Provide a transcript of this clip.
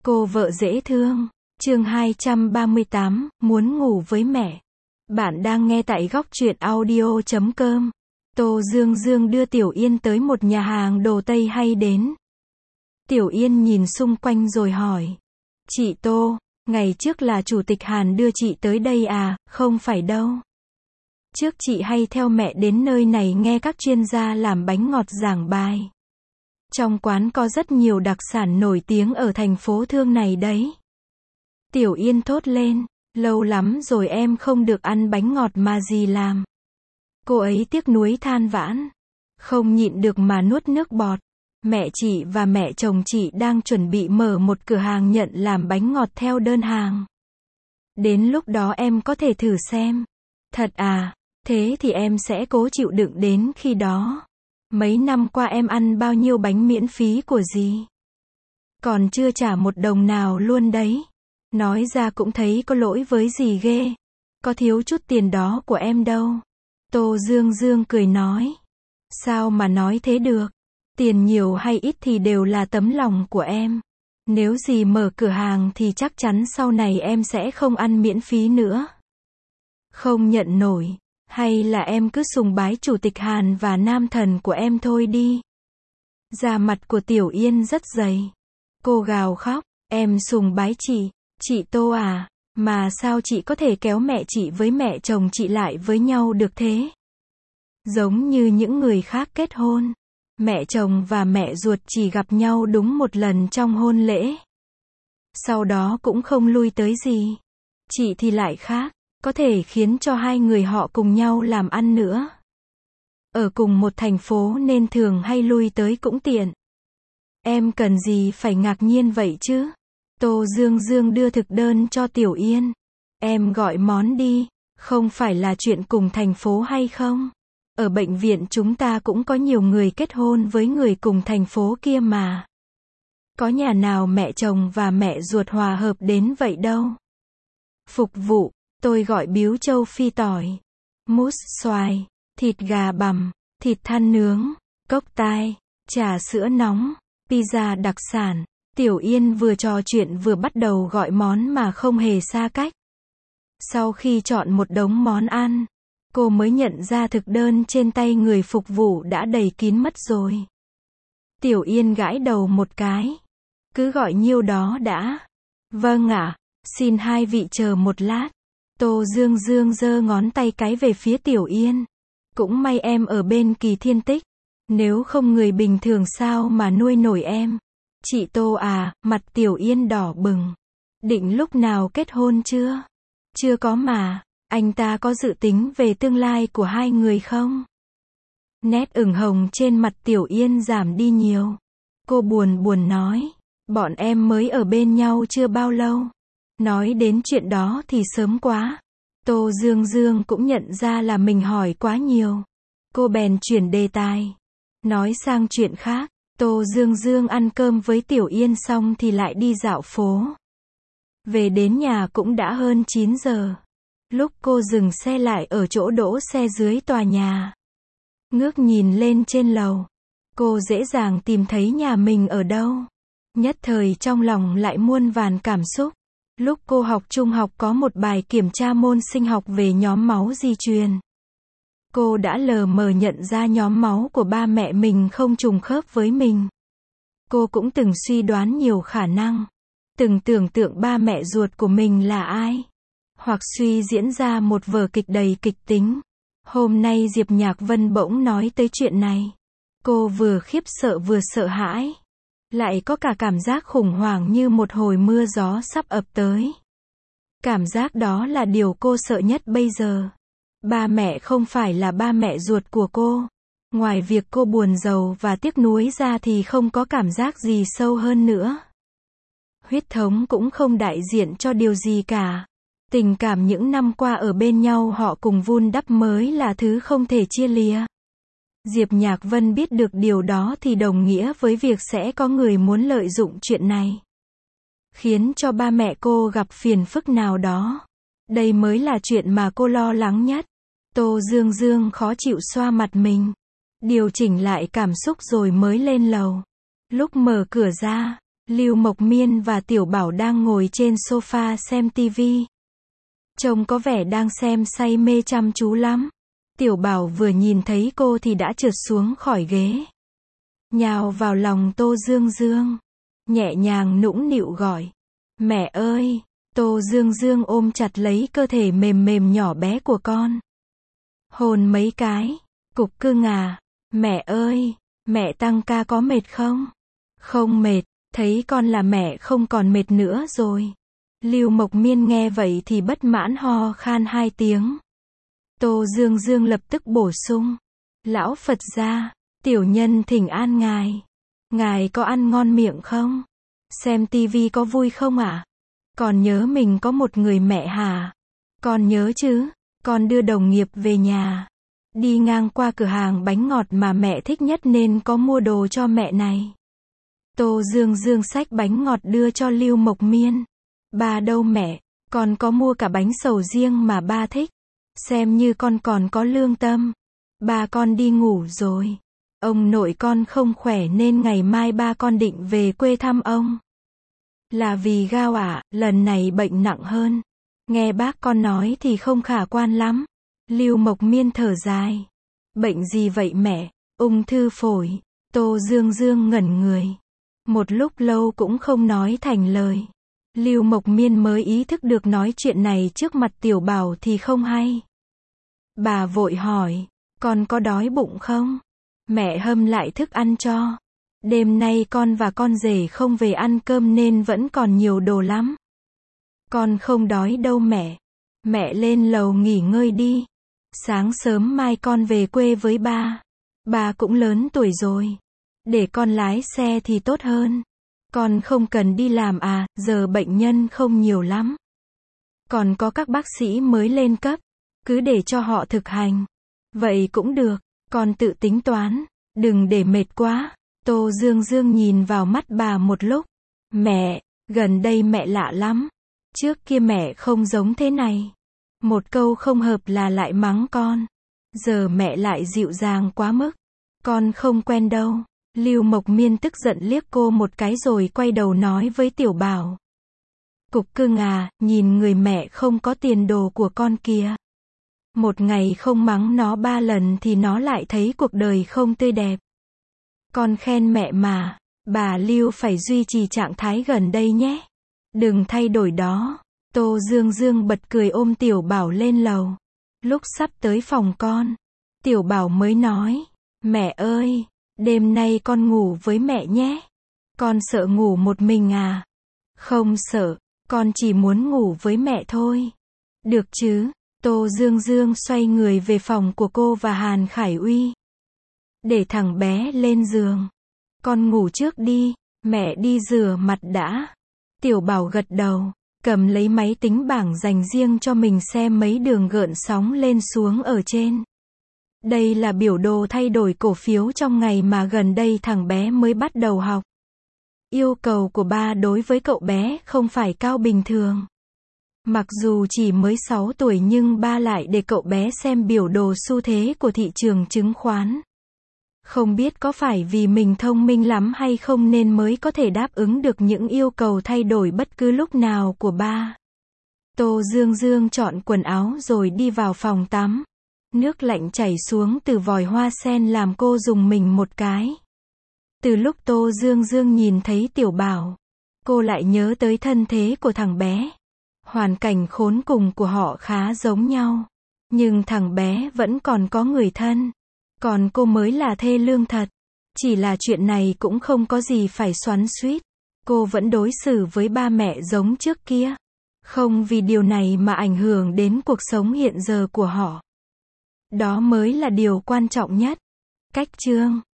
Cô vợ dễ thương. Chương 238, muốn ngủ với mẹ. Bạn đang nghe tại góc truyện audio.com. Tô Dương Dương đưa Tiểu Yên tới một nhà hàng đồ Tây hay đến. Tiểu Yên nhìn xung quanh rồi hỏi. Chị Tô, ngày trước là Chủ tịch Hàn đưa chị tới đây à? Không phải đâu. Trước chị hay theo mẹ đến nơi này nghe các chuyên gia làm bánh ngọt giảng bài. Trong quán có rất nhiều đặc sản nổi tiếng ở thành phố Thương này đấy. Tiểu Yên thốt lên, lâu lắm rồi em không được ăn bánh ngọt mà dì làm. Cô ấy tiếc nuối than vãn, không nhịn được mà nuốt nước bọt. Mẹ chị và mẹ chồng chị đang chuẩn bị mở một cửa hàng nhận làm bánh ngọt theo đơn hàng. Đến lúc đó em có thể thử xem. Thật à, thế thì em sẽ cố chịu đựng đến khi đó. Mấy năm qua em ăn bao nhiêu bánh miễn phí của dì? Còn chưa trả một đồng nào luôn đấy. Nói ra cũng thấy có lỗi với dì ghê. Có thiếu chút tiền đó của em đâu. Tô Dương Dương cười nói. Sao mà nói thế được? Tiền nhiều hay ít thì đều là tấm lòng của em. Nếu dì mở cửa hàng thì chắc chắn sau này em sẽ không ăn miễn phí nữa. Không nhận nổi. Hay là em cứ sùng bái Chủ tịch Hàn và nam thần của em thôi đi. Da mặt của Tiểu Yên rất dày. Cô gào khóc, em sùng bái chị Tô à, mà sao chị có thể kéo mẹ chị với mẹ chồng chị lại với nhau được thế? Giống như những người khác kết hôn, mẹ chồng và mẹ ruột chỉ gặp nhau đúng một lần trong hôn lễ. Sau đó cũng không lui tới gì. Chị thì lại khác. Có thể khiến cho hai người họ cùng nhau làm ăn nữa. Ở cùng một thành phố nên thường hay lui tới cũng tiện. Em cần gì phải ngạc nhiên vậy chứ? Tô Dương Dương đưa thực đơn cho Tiểu Yên. Em gọi món đi, không phải là chuyện cùng thành phố hay không? Ở bệnh viện chúng ta cũng có nhiều người kết hôn với người cùng thành phố kia mà. Có nhà nào mẹ chồng và mẹ ruột hòa hợp đến vậy đâu. Phục vụ. Tôi gọi biếu châu phi tỏi, mousse xoài, thịt gà bằm, thịt than nướng, cốc tai, trà sữa nóng, pizza đặc sản. Tiểu Yên vừa trò chuyện vừa bắt đầu gọi món mà không hề xa cách. Sau khi chọn một đống món ăn, cô mới nhận ra thực đơn trên tay người phục vụ đã đầy kín mất rồi. Tiểu Yên gãi đầu một cái. Cứ gọi nhiêu đó đã. Vâng ạ, xin hai vị chờ một lát. Tô Dương Dương giơ ngón tay cái về phía Tiểu Yên. Cũng may em ở bên Kỳ Thiên Tích. Nếu không người bình thường sao mà nuôi nổi em. Chị Tô à, mặt Tiểu Yên đỏ bừng. Định lúc nào kết hôn chưa? Chưa có mà. Anh ta có dự tính về tương lai của hai người không? Nét ửng hồng trên mặt Tiểu Yên giảm đi nhiều. Cô buồn buồn nói. Bọn em mới ở bên nhau chưa bao lâu. Nói đến chuyện đó thì sớm quá. Tô Dương Dương cũng nhận ra là mình hỏi quá nhiều. Cô bèn chuyển đề tài. Nói sang chuyện khác. Tô Dương Dương ăn cơm với Tiểu Yên xong thì lại đi dạo phố. Về đến nhà cũng đã hơn 9 giờ. Lúc cô dừng xe lại ở chỗ đỗ xe dưới tòa nhà. Ngước nhìn lên trên lầu. Cô dễ dàng tìm thấy nhà mình ở đâu. Nhất thời trong lòng lại muôn vàn cảm xúc. Lúc cô học trung học có một bài kiểm tra môn sinh học về nhóm máu di truyền. Cô đã lờ mờ nhận ra nhóm máu của ba mẹ mình không trùng khớp với mình. Cô cũng từng suy đoán nhiều khả năng. Từng tưởng tượng ba mẹ ruột của mình là ai. Hoặc suy diễn ra một vở kịch đầy kịch tính. Hôm nay Diệp Nhạc Vân bỗng nói tới chuyện này. Cô vừa khiếp sợ vừa sợ hãi. Lại có cả cảm giác khủng hoảng như một hồi mưa gió sắp ập tới. Cảm giác đó là điều cô sợ nhất bây giờ. Ba mẹ không phải là ba mẹ ruột của cô. Ngoài việc cô buồn rầu và tiếc nuối ra thì không có cảm giác gì sâu hơn nữa. Huyết thống cũng không đại diện cho điều gì cả. Tình cảm những năm qua ở bên nhau họ cùng vun đắp mới là thứ không thể chia lìa. Diệp Nhạc Vân biết được điều đó thì đồng nghĩa với việc sẽ có người muốn lợi dụng chuyện này. Khiến cho ba mẹ cô gặp phiền phức nào đó. Đây mới là chuyện mà cô lo lắng nhất. Tô Dương Dương khó chịu xoa mặt mình. Điều chỉnh lại cảm xúc rồi mới lên lầu. Lúc mở cửa ra, Lưu Mộc Miên và Tiểu Bảo đang ngồi trên sofa xem tivi. Trông có vẻ đang xem say mê chăm chú lắm. Tiểu Bảo vừa nhìn thấy cô thì đã trượt xuống khỏi ghế, nhào vào lòng Tô Dương Dương, nhẹ nhàng nũng nịu gọi, mẹ ơi. Tô Dương Dương ôm chặt lấy cơ thể mềm mềm nhỏ bé của con, hôn mấy cái. Cục cưng à, mẹ ơi, mẹ tăng ca có mệt không? Không mệt, thấy con là mẹ không còn mệt nữa rồi. Lưu Mộc Miên nghe vậy thì bất mãn ho khan 2 tiếng. Tô Dương Dương lập tức bổ sung, lão Phật gia, tiểu nhân thỉnh an ngài. Ngài có ăn ngon miệng không? Xem tivi có vui không ạ? Còn nhớ mình có một người mẹ hả? Con nhớ chứ, con đưa đồng nghiệp về nhà. Đi ngang qua cửa hàng bánh ngọt mà mẹ thích nhất nên có mua đồ cho mẹ này. Tô Dương Dương xách bánh ngọt đưa cho Lưu Mộc Miên. Ba đâu mẹ, con có mua cả bánh sầu riêng mà ba thích. Xem như con còn có lương tâm. Ba con đi ngủ rồi. Ông nội con không khỏe nên ngày mai ba con định về quê thăm ông. Là vì gao ạ, lần này bệnh nặng hơn. Nghe bác con nói thì không khả quan lắm. Lưu Mộc Miên thở dài. Bệnh gì vậy mẹ? Ung thư phổi. Tô Dương Dương ngẩn người. Một lúc lâu cũng không nói thành lời. Lưu Mộc Miên mới ý thức được nói chuyện này trước mặt Tiểu Bảo thì không hay. Bà vội hỏi, con có đói bụng không? Mẹ hâm lại thức ăn cho. Đêm nay con và con rể không về ăn cơm nên vẫn còn nhiều đồ lắm. Con không đói đâu mẹ. Mẹ lên lầu nghỉ ngơi đi. Sáng sớm mai con về quê với ba. Ba cũng lớn tuổi rồi. Để con lái xe thì tốt hơn. Con không cần đi làm à, giờ bệnh nhân không nhiều lắm. Còn có các bác sĩ mới lên cấp. Cứ để cho họ thực hành. Vậy cũng được, con tự tính toán. Đừng để mệt quá. Tô Dương Dương nhìn vào mắt bà một lúc. Mẹ, gần đây mẹ lạ lắm. Trước kia mẹ không giống thế này. Một câu không hợp là lại mắng con. Giờ mẹ lại dịu dàng quá mức. Con không quen đâu. Lưu Mộc Miên tức giận liếc cô một cái rồi quay đầu nói với Tiểu Bảo. Cục cưng à, nhìn người mẹ không có tiền đồ của con kìa. Một ngày không mắng nó 3 lần thì nó lại thấy cuộc đời không tươi đẹp. Con khen mẹ mà, bà Lưu phải duy trì trạng thái gần đây nhé. Đừng thay đổi đó. Tô Dương Dương bật cười ôm Tiểu Bảo lên lầu. Lúc sắp tới phòng con, Tiểu Bảo mới nói, mẹ ơi, đêm nay con ngủ với mẹ nhé. Con sợ ngủ một mình à? Không sợ, con chỉ muốn ngủ với mẹ thôi. Được chứ? Tô Dương Dương xoay người về phòng của cô và Hàn Khải Uy. Để thằng bé lên giường. Con ngủ trước đi, mẹ đi rửa mặt đã. Tiểu Bảo gật đầu, cầm lấy máy tính bảng dành riêng cho mình xem mấy đường gợn sóng lên xuống ở trên. Đây là biểu đồ thay đổi cổ phiếu trong ngày mà gần đây thằng bé mới bắt đầu học. Yêu cầu của ba đối với cậu bé không phải cao bình thường. Mặc dù chỉ mới 6 tuổi nhưng ba lại để cậu bé xem biểu đồ xu thế của thị trường chứng khoán. Không biết có phải vì mình thông minh lắm hay không nên mới có thể đáp ứng được những yêu cầu thay đổi bất cứ lúc nào của ba. Tô Dương Dương chọn quần áo rồi đi vào phòng tắm. Nước lạnh chảy xuống từ vòi hoa sen làm cô rùng mình một cái. Từ lúc Tô Dương Dương nhìn thấy Tiểu Bảo, cô lại nhớ tới thân thế của thằng bé. Hoàn cảnh khốn cùng của họ khá giống nhau. Nhưng thằng bé vẫn còn có người thân. Còn cô mới là thê lương thật. Chỉ là chuyện này cũng không có gì phải xoắn xuýt. Cô vẫn đối xử với ba mẹ giống trước kia. Không vì điều này mà ảnh hưởng đến cuộc sống hiện giờ của họ. Đó mới là điều quan trọng nhất. Cách chương